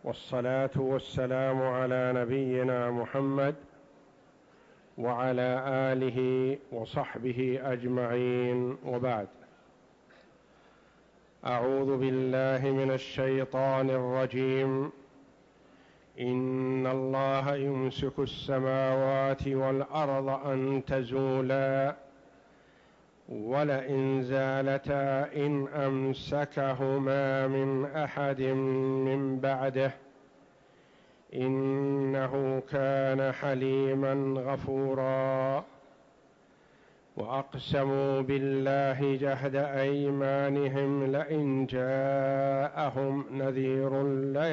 والصلاة والسلام على نبينا محمد وعلى آله وصحبه أجمعين، وبعد. أعوذ بالله من الشيطان الرجيم. إن الله يمسك السماوات والأرض أن تزولا ولئن زالتا إن أمسكهما من أحد من بعده إنه كان حليما غفورا. وأقسموا بالله جهد أيمانهم لئن جاءهم نذير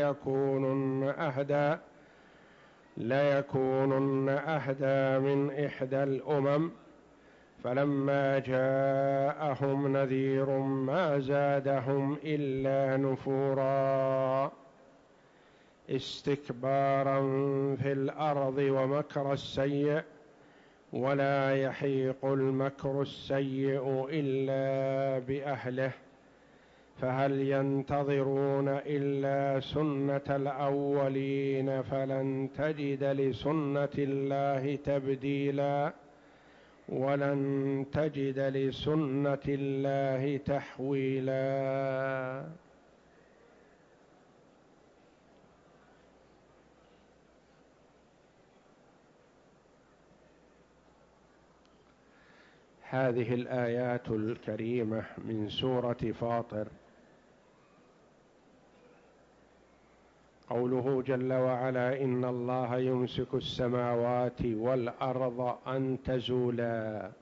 ليكونن أهدى من إحدى الأمم فلما جاءهم نذير ما زادهم إلا نفورا استكبارا في الأرض ومكر السيء ولا يحيق المكر السيء إلا بأهله فهل ينتظرون إلا سنة الأولين فلن تجد لسنة الله تبديلا ولن تجد لسنة الله تحويلا. هذه الآيات الكريمة من سورة فاطر، قوله جل وعلا: إن الله يمسك السماوات والأرض أن تزولا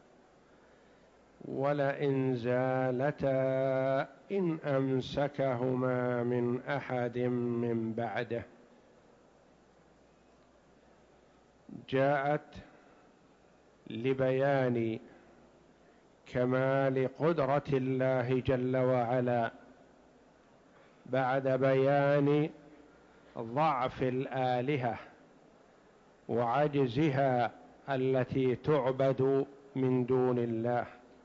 ولئن زالتا إن أمسكهما من أحد من بعده. جاءت لبيان كمال قدرة الله جل وعلا بعد بيان ضعف الآلهة وعجزها التي تعبد من دون الله.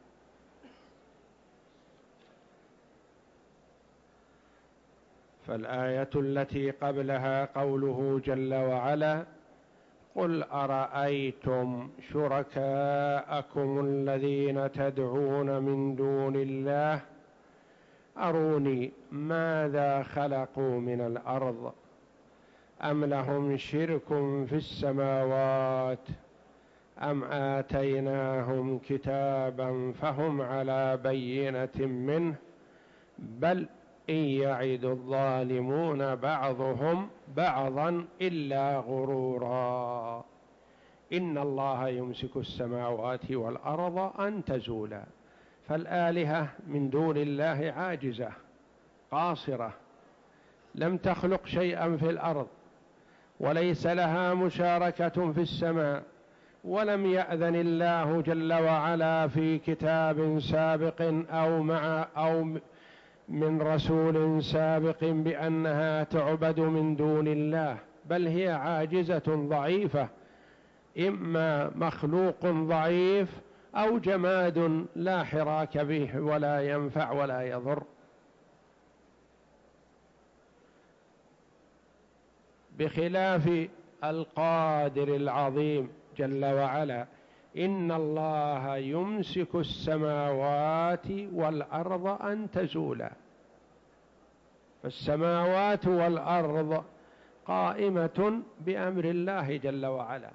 فالآية التي قبلها قوله جل وعلا: قل أرأيتم شركاءكم الذين تدعون من دون الله أروني ماذا خلقوا من الأرض أم لهم شرك في السماوات أم آتيناهم كتابا فهم على بينة منه بل إن يعد الظالمون بعضهم بعضا إلا غرورا. إن الله يمسك السماوات والأرض أن تزولا. فالآلهة من دون الله عاجزة قاصرة، لم تخلق شيئا في الأرض وليس لها مشاركة في السماء، ولم يأذن الله جل وعلا في كتاب سابق أو من رسول سابق بأنها تعبد من دون الله، بل هي عاجزة ضعيفة، إما مخلوق ضعيف أو جماد لا حراك به ولا ينفع ولا يضر. بخلاف القادر العظيم جل وعلا: إن الله يمسك السماوات والأرض أن تزولا. فالسماوات والأرض قائمة بأمر الله جل وعلا،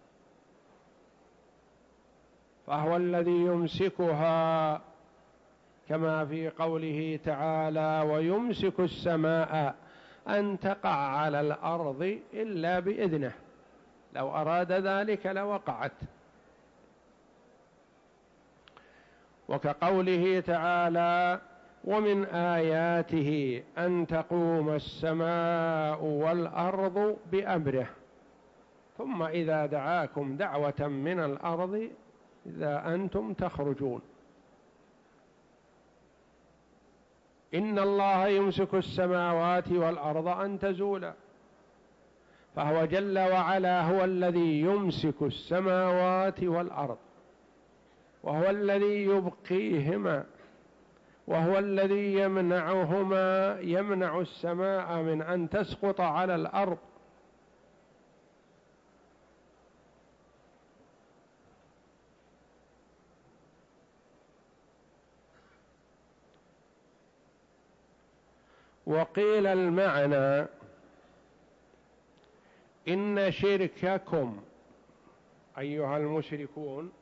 فهو الذي يمسكها، كما في قوله تعالى: ويمسك السماء أن تقع على الأرض إلا بإذنه، لو أراد ذلك لوقعت. وكقوله تعالى: ومن آياته أن تقوم السماء والأرض بأمره ثم إذا دعاكم دعوة من الأرض إذا أنتم تخرجون. إن الله يمسك السماوات والأرض أن تزولا، فهو جل وعلا هو الذي يمسك السماوات والأرض، وهو الذي يبقيهما وهو الذي يمنع السماء من أن تسقط على الأرض. وقيل المعنى إن شرككم أيها المشركون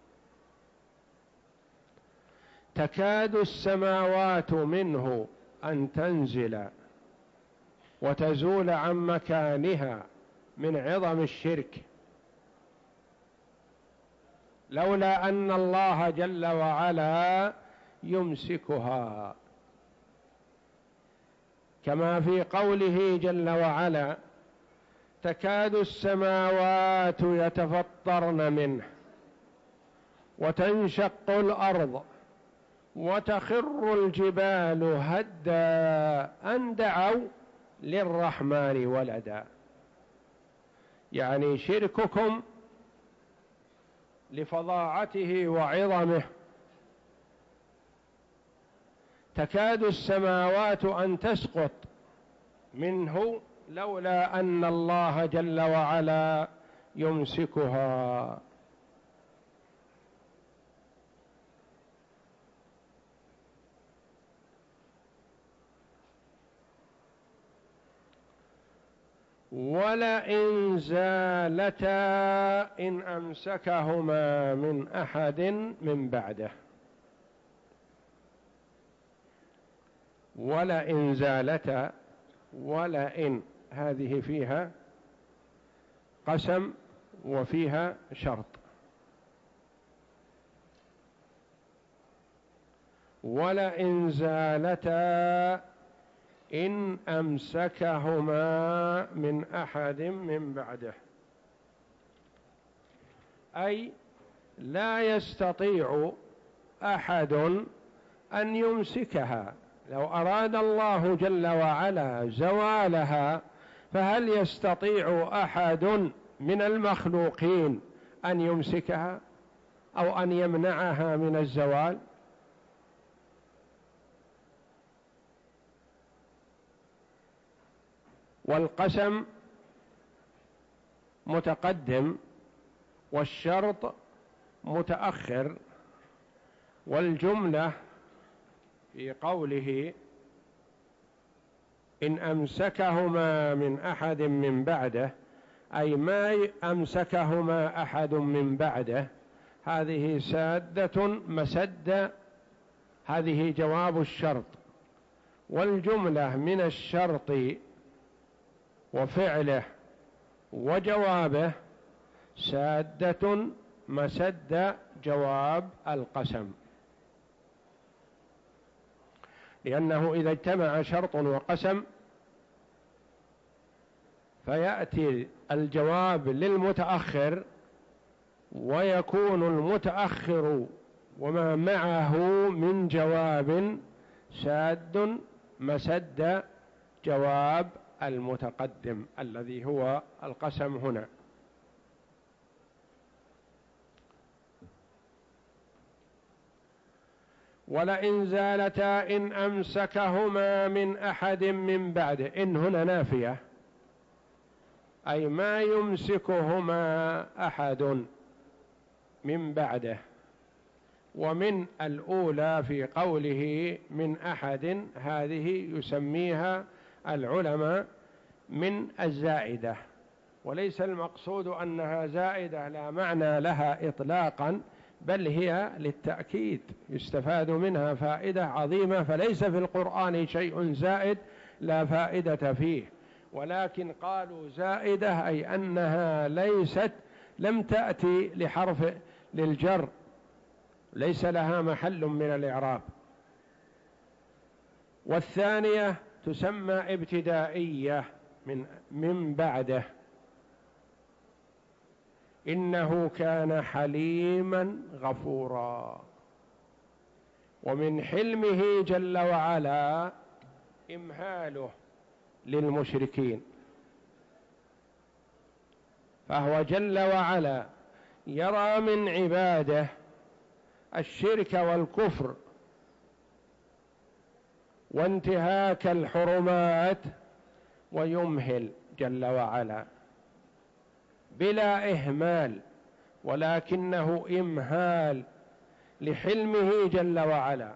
تكاد السماوات منه أن تنزل وتزول عن مكانها من عظم الشرك، لولا أن الله جل وعلا يمسكها، كما في قوله جل وعلا: تكاد السماوات يتفطرن منه وتنشق الأرض وتخر الجبال هدا أن دعوا للرحمن ولدا. يعني شرككم لفظاعته وعظمه تكاد السماوات أن تسقط منه لولا أن الله جل وعلا يمسكها. ولئن زالتا إن أمسكهما من أحد من بعده. ولئن زالتا، ولئن هذه فيها قسم وفيها شرط. ولئن زالتا إن أمسكهما من أحد من بعده، أي لا يستطيع أحد أن يمسكها. لو أراد الله جل وعلا زوالها فهل يستطيع أحد من المخلوقين أن يمسكها أو أن يمنعها من الزوال؟ والقسم متقدم والشرط متأخر، والجملة في قوله إن أمسكهما من أحد من بعده، أي ما أمسكهما أحد من بعده، هذه سادة مسد، هذه جواب الشرط. والجملة من الشرط وفعله وجوابه سادة مسد جواب القسم، لأنه إذا اجتمع شرط وقسم فيأتي الجواب للمتأخر، ويكون المتأخر وما معه من جواب ساد مسد جواب المتقدم الذي هو القسم هنا. ولئن زالتا إن أمسكهما من أحد من بعده. إن هنا نافية، أي ما يمسكهما أحد من بعده. ومن الأولى في قوله من أحد، هذه يسميها العلماء من الزائدة، وليس المقصود أنها زائدة لا معنى لها إطلاقا، بل هي للتأكيد يستفاد منها فائدة عظيمة. فليس في القرآن شيء زائد لا فائدة فيه، ولكن قالوا زائدة أي أنها لم تأتي لحرف للجر، ليس لها محل من الإعراب. والثانية تسمى ابتدائية من بعده. إنه كان حليما غفورا. ومن حلمه جل وعلا إمهاله للمشركين، فهو جل وعلا يرى من عباده الشرك والكفر وانتهاك الحرمات، ويمهل جل وعلا بلا إهمال، ولكنه إمهال لحلمه جل وعلا.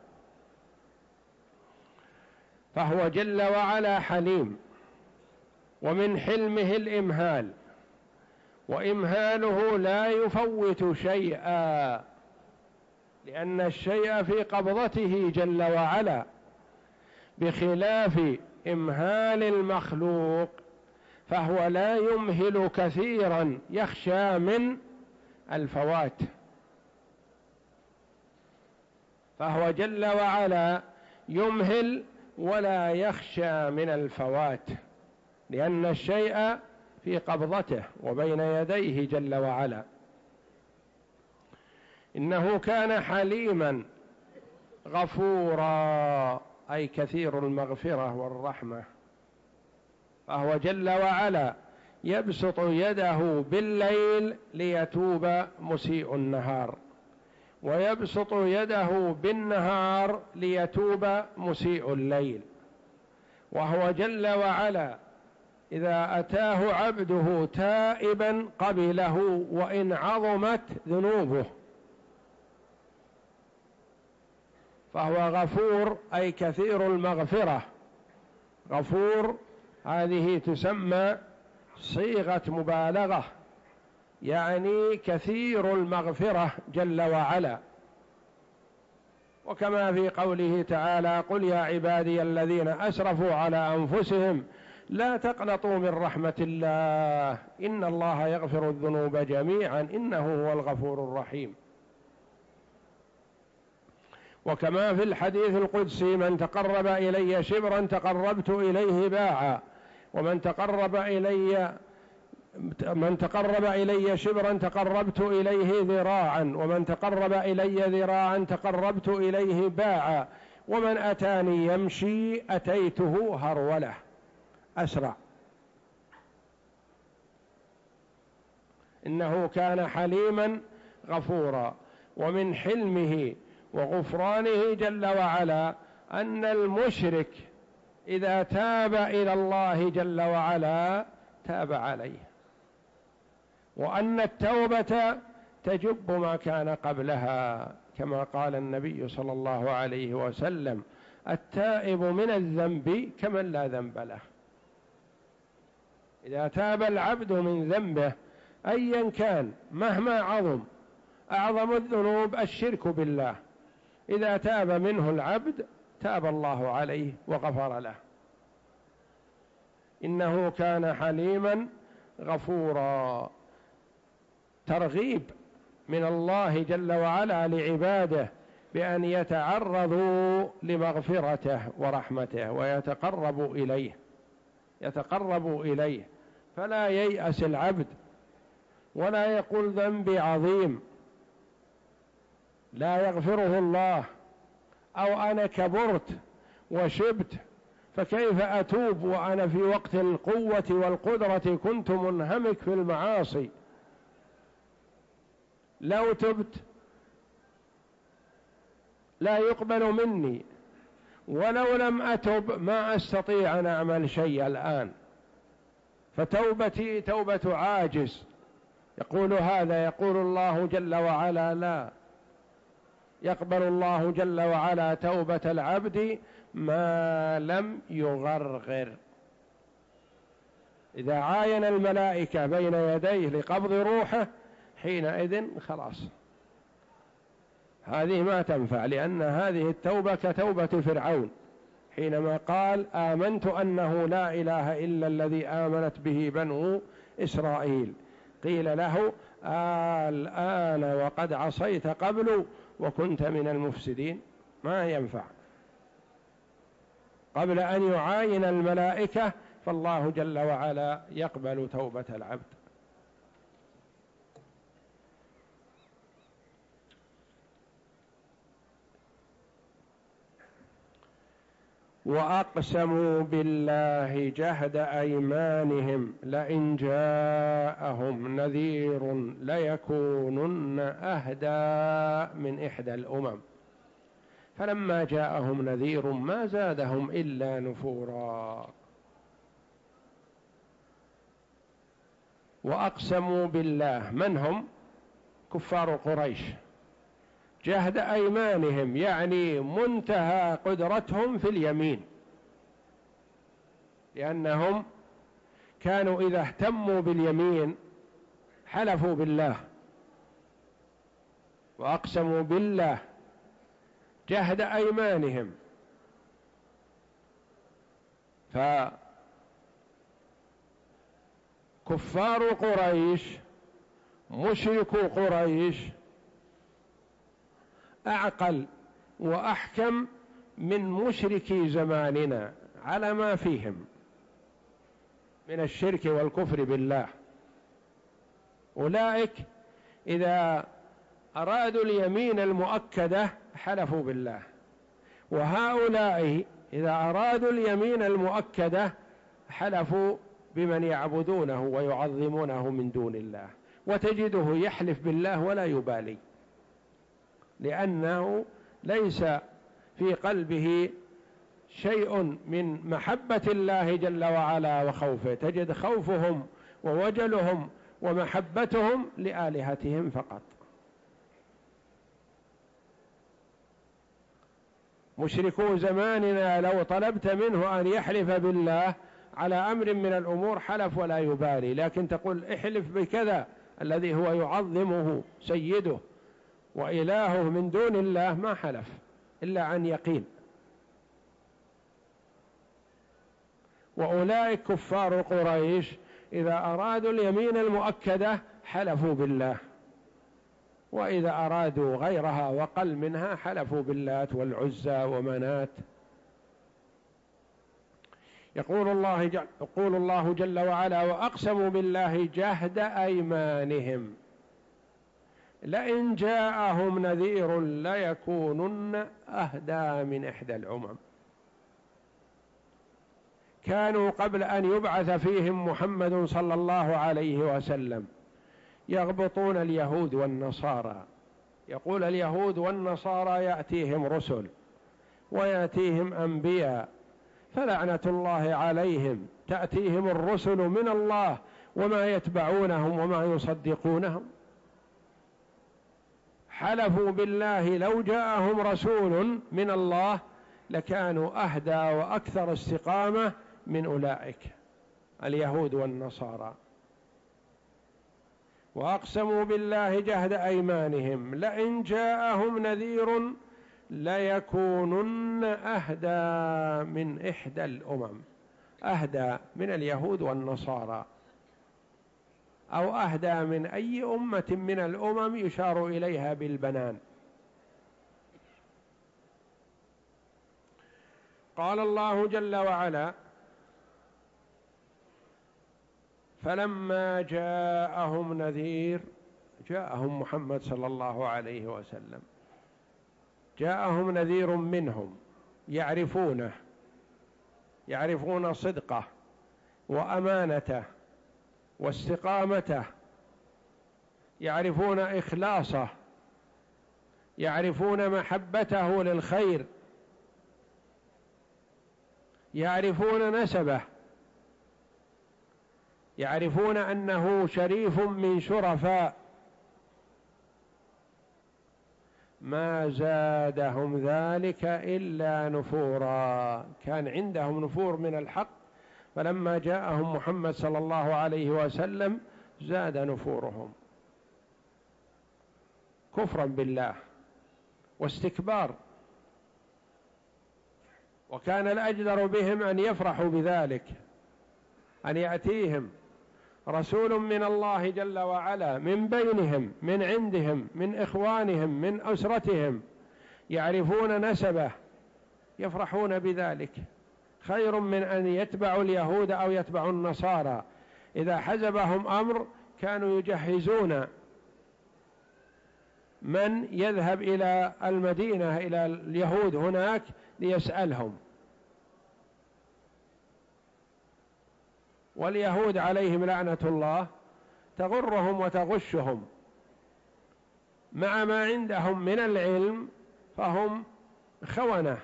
فهو جل وعلا حليم، ومن حلمه الإمهال، وإمهاله لا يفوت شيئا، لأن الشيء في قبضته جل وعلا، بخلاف إمهال المخلوق فهو لا يمهل كثيرا يخشى من الفوات. فهو جل وعلا يمهل ولا يخشى من الفوات، لأن الشيء في قبضته وبين يديه جل وعلا. إنه كان حليما غفورا، أي كثير المغفرة والرحمة. فهو جل وعلا يبسط يده بالليل ليتوب مسيء النهار، ويبسط يده بالنهار ليتوب مسيء الليل. وهو جل وعلا إذا أتاه عبده تائبا قبله وإن عظمت ذنوبه. فهو غفور أي كثير المغفرة. غفور هذه تسمى صيغة مبالغة، يعني كثير المغفرة جل وعلا. وكما في قوله تعالى: قل يا عبادي الذين أسرفوا على أنفسهم لا تقنطوا من رحمة الله إن الله يغفر الذنوب جميعا إنه هو الغفور الرحيم. وكما في الحديث القدسي: من تقرب إلي شبرا تقربت إليه باعا، ومن تقرب إلي شبرا تقربت إليه ذراعا، ومن تقرب إلي ذراعا تقربت إليه باعا، ومن أتاني يمشي أتيته هرولة، أسرع. إنه كان حليما غفورا. ومن حلمه وغفرانه جل وعلا أن المشرك إذا تاب إلى الله جل وعلا تاب عليه، وأن التوبة تجب ما كان قبلها، كما قال النبي صلى الله عليه وسلم: التائب من الذنب كمن لا ذنب له. إذا تاب العبد من ذنبه أيا كان مهما عظم، أعظم الذنوب الشرك بالله، إذا تاب منه العبد تاب الله عليه وغفر له. إنه كان حليما غفورا. ترغيب من الله جل وعلا لعباده بأن يتعرضوا لمغفرته ورحمته ويتقربوا إليه، فلا ييأس العبد ولا يقول ذنبي عظيم لا يغفره الله، أو أنا كبرت وشبت فكيف أتوب وأنا في وقت القوة والقدرة كنت منهمك في المعاصي. لو تبت لا يقبل مني، ولو لم أتب ما أستطيع أن أعمل شيء الآن، فتوبتي توبة عاجز. يقول هذا، يقول الله جل وعلا: لا يقبل الله جل وعلا توبة العبد ما لم يغرغر. إذا عاين الملائكة بين يديه لقبض روحه حينئذ خلاص هذه ما تنفع، لأن هذه التوبة كتوبة فرعون حينما قال: آمنت أنه لا إله إلا الذي آمنت به بنو إسرائيل. قيل له: الآن وقد عصيت قبل وكنت من المفسدين. ما ينفع. قبل أن يعاين الملائكة فالله جل وعلا يقبل توبة العبد. وأقسموا بالله جهد أيمانهم لئن جاءهم نذير ليكونن أهدى من إحدى الأمم. فلما جاءهم نذير ما زادهم إلا نفورا. وأقسموا بالله، من هم؟ كفار قريش، جهد أيمانهم، يعني منتهى قدرتهم في اليمين، لأنهم كانوا إذا اهتموا باليمين حلفوا بالله، وأقسموا بالله جهد أيمانهم. فكفار قريش مشركو قريش أعقل وأحكم من مشركي زماننا على ما فيهم من الشرك والكفر بالله. أولئك إذا أرادوا اليمين المؤكدة حلفوا بالله، وهؤلاء إذا أرادوا اليمين المؤكدة حلفوا بمن يعبدونه ويعظمونه من دون الله، وتجده يحلف بالله ولا يبالي، لأنه ليس في قلبه شيء من محبة الله جل وعلا وخوفه، تجد خوفهم ووجلهم ومحبتهم لآلهتهم فقط. مشركو زماننا لو طلبت منه أن يحلف بالله على أمر من الأمور حلف ولا يبالي، لكن تقول احلف بكذا الذي هو يعظمه سيده وإلهه من دون الله ما حلف إلا عن يقين. وأولئك كفار قريش إذا أرادوا اليمين المؤكدة حلفوا بالله، وإذا أرادوا غيرها وقل منها حلفوا باللات والعزى ومنات. يقول الله جل وعلا: وأقسموا بالله جهد أيمانهم لئن جاءهم نذير ليكونن أهدى من إحدى الأمم. كانوا قبل أن يبعث فيهم محمد صلى الله عليه وسلم يغبطون اليهود والنصارى، يقول اليهود والنصارى يأتيهم رسل ويأتيهم أنبياء فلعنة الله عليهم، تأتيهم الرسل من الله وما يتبعونهم وما يصدقونهم. حلفوا بالله لو جاءهم رسول من الله لكانوا أهدى وأكثر استقامة من أولئك اليهود والنصارى. وأقسموا بالله جهد أيمانهم لئن جاءهم نذير ليكونن أهدى من إحدى الأمم، أهدى من اليهود والنصارى أو أهدى من أي أمة من الأمم يشار إليها بالبنان. قال الله جل وعلا: فلما جاءهم نذير، جاءهم محمد صلى الله عليه وسلم، جاءهم نذير منهم يعرفونه، يعرفون صدقه وأمانته واستقامته، يعرفون إخلاصه، يعرفون محبته للخير، يعرفون نسبه، يعرفون أنه شريف من شرفاء. ما زادهم ذلك إلا نفورا، كان عندهم نفور من الحق، فلما جاءهم محمد صلى الله عليه وسلم زاد نفورهم كفرا بالله واستكبار. وكان الأجدر بهم أن يفرحوا بذلك، أن يأتيهم رسول من الله جل وعلا من بينهم، من عندهم، من إخوانهم، من أسرتهم، يعرفون نسبه، يفرحون بذلك، خير من أن يتبعوا اليهود أو يتبعوا النصارى. إذا حزبهم أمر كانوا يجهزون من يذهب إلى المدينة إلى اليهود هناك ليسألهم. واليهود عليهم لعنة الله تغرهم وتغشهم، مع ما عندهم من العلم فهم خونة.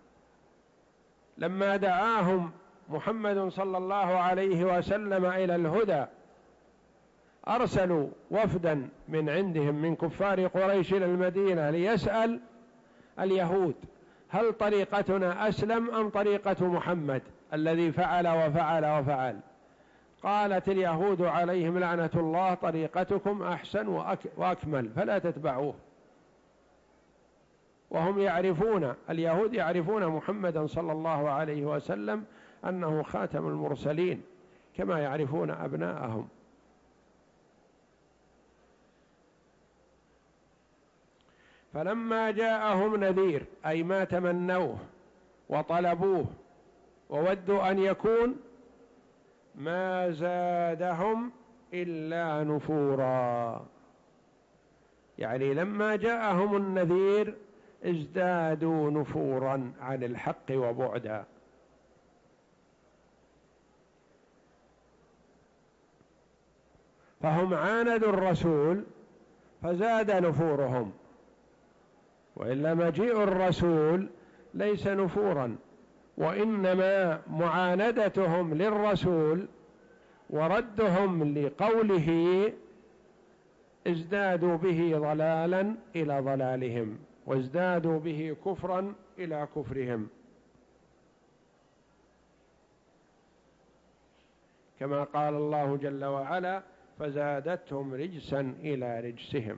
لما دعاهم محمد صلى الله عليه وسلم إلى الهدى أرسلوا وفدا من عندهم من كفار قريش إلى المدينة ليسأل اليهود: هل طريقتنا أسلم أم طريقة محمد الذي فعل وفعل وفعل؟ قالت اليهود عليهم لعنة الله: طريقتكم أحسن وأكمل فلا تتبعوه. وهم يعرفون، اليهود يعرفون محمدا صلى الله عليه وسلم أنه خاتم المرسلين كما يعرفون أبناءهم. فلما جاءهم نذير، أي ما تمنوه وطلبوه وودوا أن يكون، ما زادهم إلا نفورا. يعني لما جاءهم النذير ازدادوا نفورا عن الحق وبعدا. فهم عاندوا الرسول فزاد نفورهم، وإلا مجيء الرسول ليس نفورا، وإنما معاندتهم للرسول وردهم لقوله ازدادوا به ضلالا إلى ضلالهم، وازدادوا به كفرا إلى كفرهم، كما قال الله جل وعلا: فزادتهم رجسا إلى رجسهم.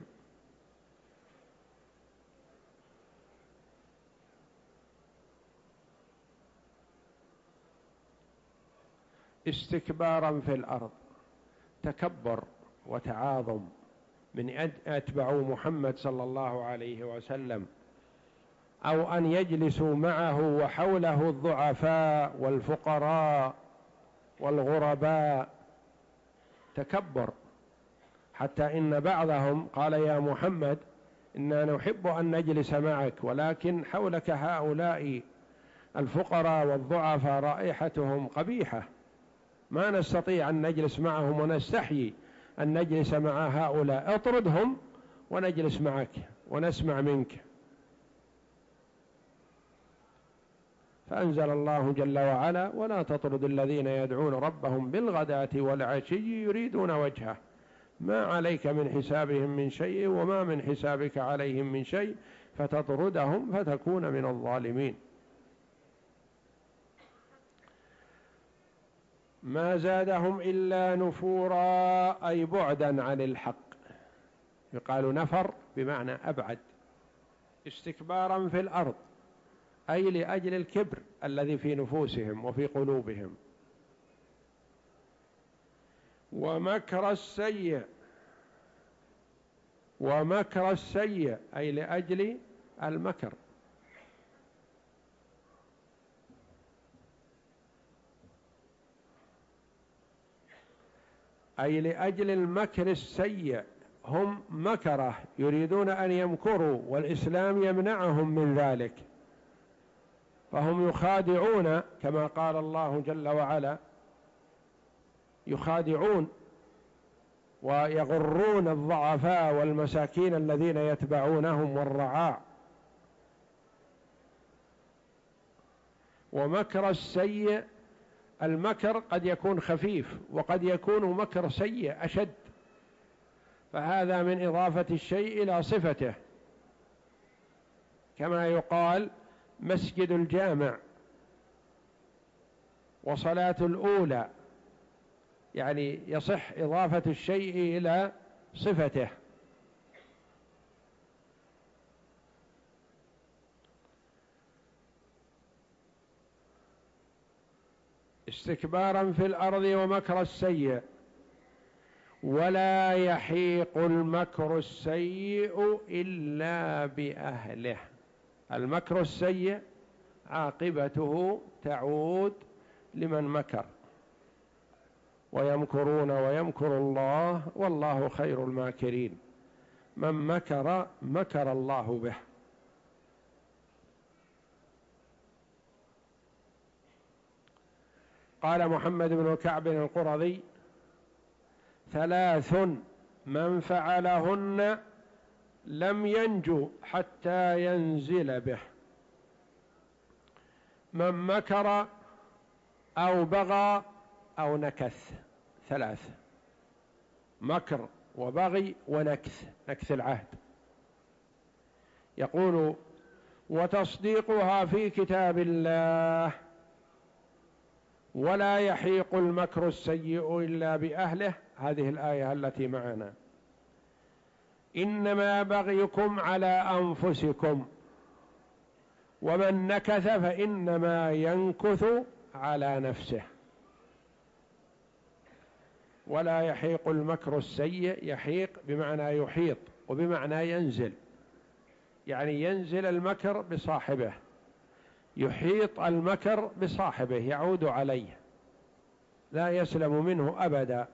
استكبارا في الأرض، تكبر وتعاظم من أتبعوا محمد صلى الله عليه وسلم، أو أن يجلسوا معه وحوله الضعفاء والفقراء والغرباء، تكبر. حتى إن بعضهم قال: يا محمد إنا نحب أن نجلس معك، ولكن حولك هؤلاء الفقراء والضعفاء رائحتهم قبيحة، ما نستطيع أن نجلس معهم ونستحيي أن نجلس مع هؤلاء، اطردهم ونجلس معك ونسمع منك. فأنزل الله جل وعلا: ولا تطرد الذين يدعون ربهم بالغداة والعشي يريدون وجهه ما عليك من حسابهم من شيء وما من حسابك عليهم من شيء فتطردهم فتكون من الظالمين. ما زادهم إلا نفورا، أي بعدا عن الحق. يقال نفر بمعنى أبعد. استكبارا في الأرض، أي لأجل الكبر الذي في نفوسهم وفي قلوبهم. ومكر السيء، ومكر السيء أي لأجل المكر. أي لأجل المكر السيء، هم مكره يريدون أن يمكروا والإسلام يمنعهم من ذلك، فهم يخادعون كما قال الله جل وعلا: يخادعون ويغرون الضعفاء والمساكين الذين يتبعونهم والرعاع. ومكر السيء، المكر قد يكون خفيف وقد يكون مكر سيء أشد، فهذا من إضافة الشيء إلى صفته، كما يقال مسجد الجامع وصلاة الأولى، يعني يصح إضافة الشيء إلى صفته. استكبارا في الأرض ومكر السيء. ولا يحيق المكر السيء إلا بأهله. المكر السيء عاقبته تعود لمن مكر، ويمكرون ويمكر الله والله خير الماكرين. من مكر مكر الله به. قال محمد بن كعب القرظي: ثلاث من فعلهن لم ينجو حتى ينزل به. من مكر أو بغى أو نكث، ثلاث: مكر وبغي ونكث، نكث العهد. يقول: وتصديقها في كتاب الله، ولا يحيق المكر السيء إلا بأهله، هذه الآية التي معنا: إنما بغيكم على أنفسكم، ومن نكث فإنما ينكث على نفسه. ولا يحيق المكر السيء، يحيق بمعنى يحيط، وبمعنى ينزل، يعني ينزل المكر بصاحبه، يحيط المكر بصاحبه، يعود عليه، لا يسلم منه أبدا.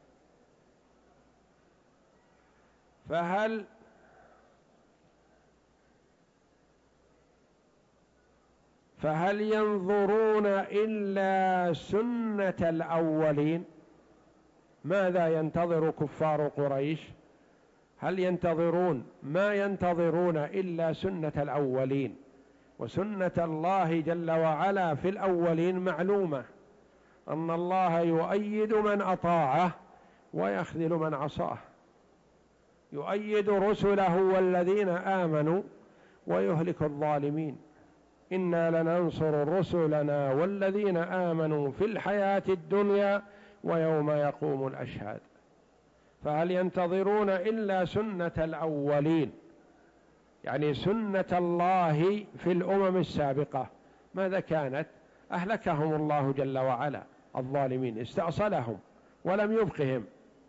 فهل ينظرون إلا سنة الأولين؟ ماذا ينتظر كفار قريش؟ هل ينتظرون؟ ما ينتظرون إلا سنة الأولين، وسنة الله جل وعلا في الأولين معلومة، أن الله يؤيد من أطاعه ويخذل من عصاه، يؤيد رسله والذين آمنوا ويهلك الظالمين. إنا لننصر رسلنا والذين آمنوا في الحياة الدنيا ويوم يقوم الأشهاد. فهل ينتظرون إلا سنة الأولين، يعني سنة الله في الأمم السابقة. ماذا كانت؟ أهلكهم الله جل وعلا، الظالمين استأصلهم ولم يبقهم.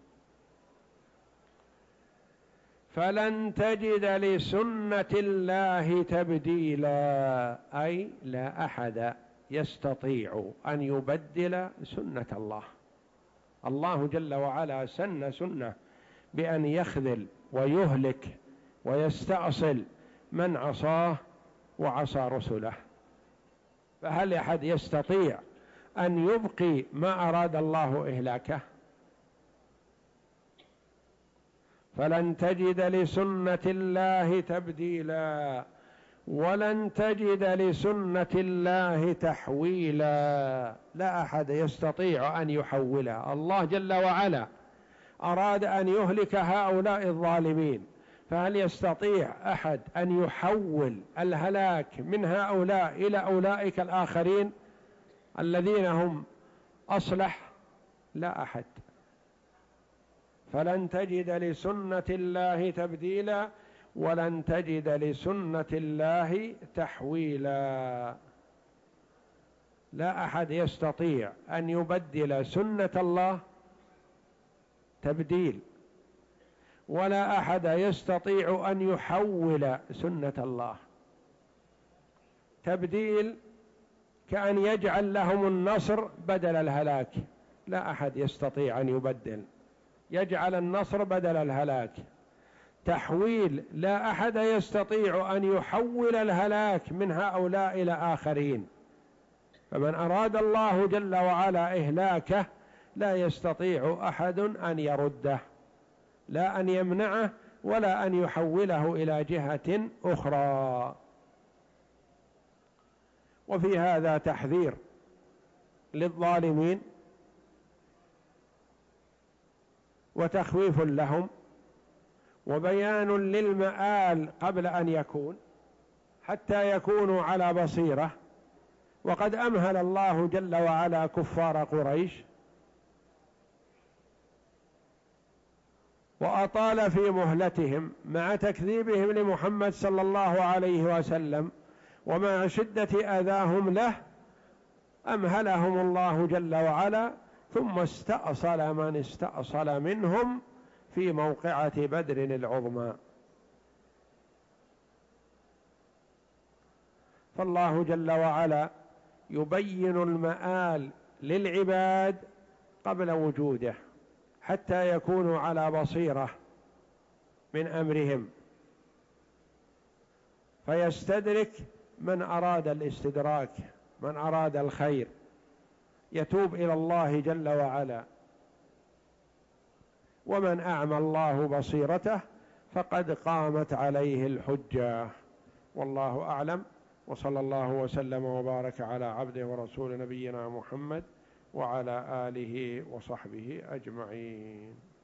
فلن تجد لسنة الله تبديلا، أي لا أحد يستطيع أن يبدل سنة الله. الله جل وعلا سن سنة بأن يخذل ويهلك ويستأصل من عصاه وعصى رسله، فهل أحد يستطيع أن يبقي ما أراد الله إهلاكه؟ فلن تجد لسنة الله تبديلا ولن تجد لسنة الله تحويلا. لا أحد يستطيع أن يحولها. الله جل وعلا أراد أن يهلك هؤلاء الظالمين، فهل يستطيع أحد أن يحول الهلاك من هؤلاء إلى أولئك الآخرين الذين هم أصلح؟ لا أحد. فلن تجد لسنة الله تبديلا ولن تجد لسنة الله تحويلا. لا أحد يستطيع أن يبدل سنة الله تبديل، ولا أحد يستطيع أن يحول سنة الله تبديل، كأن يجعل لهم النصر بدل الهلاك. لا أحد يستطيع أن يبدل، يجعل النصر بدل الهلاك. تحويل، لا أحد يستطيع أن يحول الهلاك من هؤلاء إلى آخرين. فمن أراد الله جل وعلا إهلاكه لا يستطيع أحد أن يرده، لا أن يمنعه ولا أن يحوله إلى جهة أخرى. وفي هذا تحذير للظالمين وتخويف لهم، وبيان للمآل قبل أن يكون، حتى يكونوا على بصيرة. وقد أمهل الله جل وعلا كفار قريش وأطال في مهلتهم مع تكذيبهم لمحمد صلى الله عليه وسلم، ومع شدة أذاهم له أمهلهم الله جل وعلا، ثم استأصل من استأصل منهم في موقعة بدر العظمى. فالله جل وعلا يبين المآل للعباد قبل وجوده، حتى يكونوا على بصيرة من أمرهم، فيستدرك من أراد الاستدراك، من أراد الخير يتوب إلى الله جل وعلا، ومن أعمى الله بصيرته فقد قامت عليه الحجة. والله أعلم. وصلى الله وسلم وبارك على عبده ورسول نبينا محمد وعلى آله وصحبه أجمعين.